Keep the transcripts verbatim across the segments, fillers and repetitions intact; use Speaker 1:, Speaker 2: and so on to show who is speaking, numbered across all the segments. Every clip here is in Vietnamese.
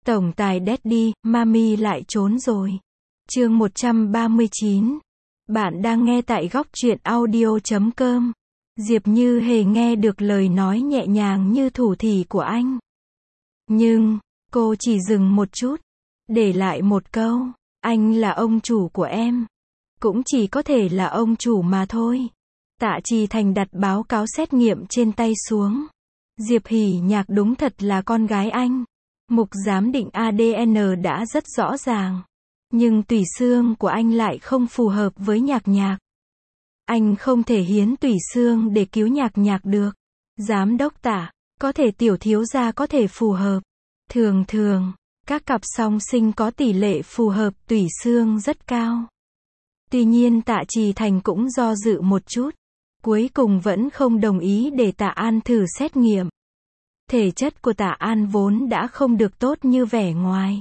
Speaker 1: Tổng tài Daddy, Mami lại trốn rồi. Chương một trăm ba mươi chín. Bạn đang nghe tại góc truyện audio chấm com. Diệp Như Hề nghe được lời nói nhẹ nhàng như thủ thỉ của anh. Nhưng, cô chỉ dừng một chút, để lại một câu, anh là ông chủ của em. Cũng chỉ có thể là ông chủ mà thôi. Tạ Trì Thành đặt báo cáo xét nghiệm trên tay xuống. Diệp Hỷ Nhạc đúng thật là con gái anh. Mục giám định a đê en đã rất rõ ràng. Nhưng tủy xương của anh lại không phù hợp với Nhạc Nhạc. Anh không thể hiến tủy xương để cứu Nhạc Nhạc được. Giám đốc Tạ, có thể tiểu thiếu gia có thể phù hợp. Thường thường, các cặp song sinh có tỷ lệ phù hợp tủy xương rất cao. Tuy nhiên Tạ Trì Thành cũng do dự một chút. Cuối cùng vẫn không đồng ý để Tạ An thử xét nghiệm. Thể chất của Tạ An vốn đã không được tốt như vẻ ngoài.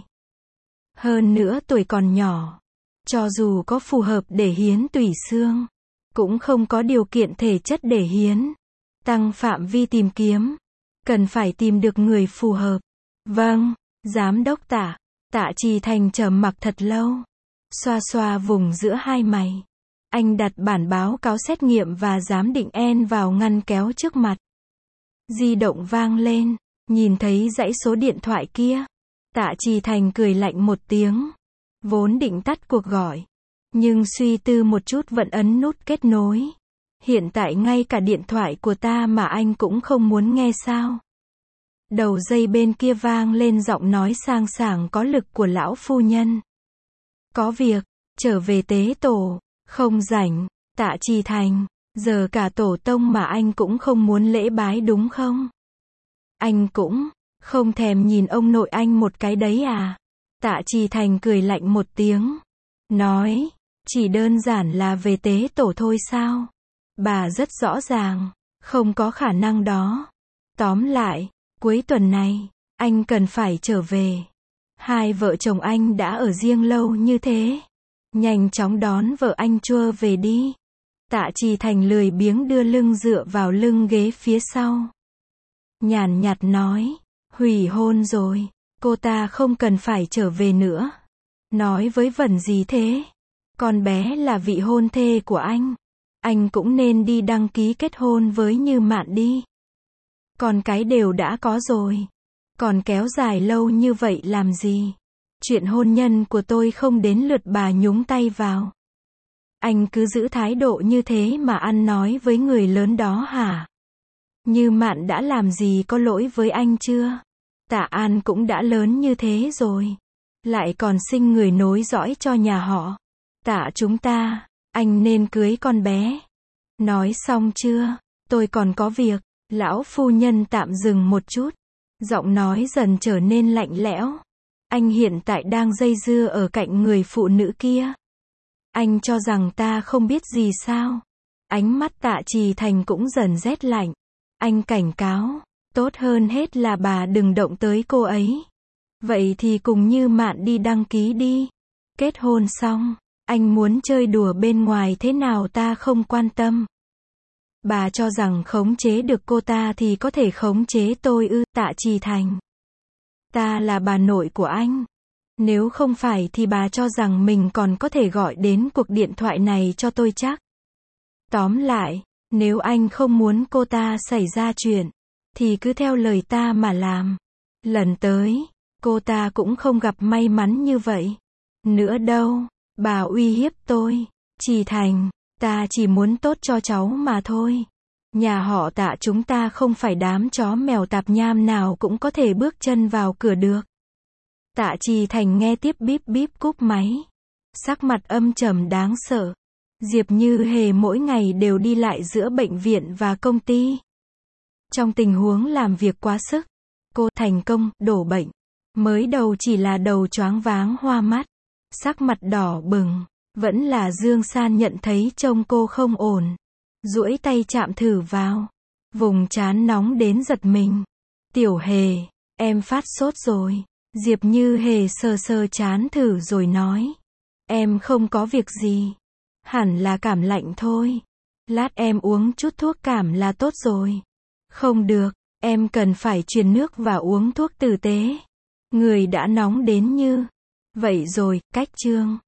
Speaker 1: Hơn nữa tuổi còn nhỏ. Cho dù có phù hợp để hiến tủy xương, cũng không có điều kiện thể chất để hiến. Tăng phạm vi tìm kiếm. Cần phải tìm được người phù hợp. Vâng, giám đốc Tạ. Tạ Trì Thành trầm mặc thật lâu. Xoa xoa vùng giữa hai mày. Anh đặt bản báo cáo xét nghiệm và giám định en vào ngăn kéo trước mặt. Di động vang lên, nhìn thấy dãy số điện thoại kia. Tạ Trì Thành cười lạnh một tiếng. Vốn định tắt cuộc gọi. Nhưng suy tư một chút vẫn ấn nút kết nối. Hiện tại ngay cả điện thoại của ta mà anh cũng không muốn nghe sao. Đầu dây bên kia vang lên giọng nói sang sảng có lực của lão phu nhân. Có việc, trở về tế tổ, không rảnh. Tạ Trì Thành, giờ cả tổ tông mà anh cũng không muốn lễ bái đúng không? Anh cũng không thèm nhìn ông nội anh một cái đấy à? Tạ Trì Thành cười lạnh một tiếng. Nói, chỉ đơn giản là về tế tổ thôi sao? Bà rất rõ ràng, không có khả năng đó. Tóm lại, cuối tuần này, anh cần phải trở về. Hai vợ chồng anh đã ở riêng lâu như thế. Nhanh chóng đón vợ anh chua về đi. Tạ Trì Thành lười biếng đưa lưng dựa vào lưng ghế phía sau. Nhàn nhạt nói, hủy hôn rồi, cô ta không cần phải trở về nữa. Nói với vẩn gì thế? Con bé là vị hôn thê của anh. Anh cũng nên đi đăng ký kết hôn với Như Mạn đi. Còn cái đều đã có rồi. Còn kéo dài lâu như vậy làm gì? Chuyện hôn nhân của tôi không đến lượt bà nhúng tay vào. Anh cứ giữ thái độ như thế mà ăn nói với người lớn đó hả? Như Mạn đã làm gì có lỗi với anh chưa? Tạ An cũng đã lớn như thế rồi. Lại còn sinh người nối dõi cho nhà họ. Tạ chúng ta, anh nên cưới con bé. Nói xong chưa? Tôi còn có việc. Lão phu nhân tạm dừng một chút. Giọng nói dần trở nên lạnh lẽo. Anh hiện tại đang dây dưa ở cạnh người phụ nữ kia. Anh cho rằng ta không biết gì sao? Ánh mắt Tạ Trì Thành cũng dần rét lạnh. Anh cảnh cáo, tốt hơn hết là bà đừng động tới cô ấy. Vậy thì cùng Như Mạn đi đăng ký đi. Kết hôn xong, anh muốn chơi đùa bên ngoài thế nào ta không quan tâm. Bà cho rằng khống chế được cô ta thì có thể khống chế tôi ư? Tạ Trì Thành. Ta là bà nội của anh. Nếu không phải thì bà cho rằng mình còn có thể gọi đến cuộc điện thoại này cho tôi chắc. Tóm lại, nếu anh không muốn cô ta xảy ra chuyện, thì cứ theo lời ta mà làm. Lần tới, cô ta cũng không gặp may mắn như vậy. Nữa đâu, bà uy hiếp tôi. Trì Thành, ta chỉ muốn tốt cho cháu mà thôi. Nhà họ Tạ chúng ta không phải đám chó mèo tạp nham nào cũng có thể bước chân vào cửa được. Tạ Trì Thành nghe tiếp bíp bíp cúp máy. Sắc mặt âm trầm đáng sợ. Diệp Như Hề mỗi ngày đều đi lại giữa bệnh viện và công ty. Trong tình huống làm việc quá sức, cô thành công đổ bệnh. Mới đầu chỉ là đầu choáng váng hoa mắt, sắc mặt đỏ bừng. Vẫn là Dương San nhận thấy trông cô không ổn. Duỗi tay chạm thử vào. Vùng trán nóng đến giật mình. Tiểu Hề, em phát sốt rồi. Diệp Như Hề sờ sờ trán thử rồi nói. Em không có việc gì. Hẳn là cảm lạnh thôi. Lát em uống chút thuốc cảm là tốt rồi. Không được, em cần phải truyền nước và uống thuốc tử tế. Người đã nóng đến như vậy rồi, cách chương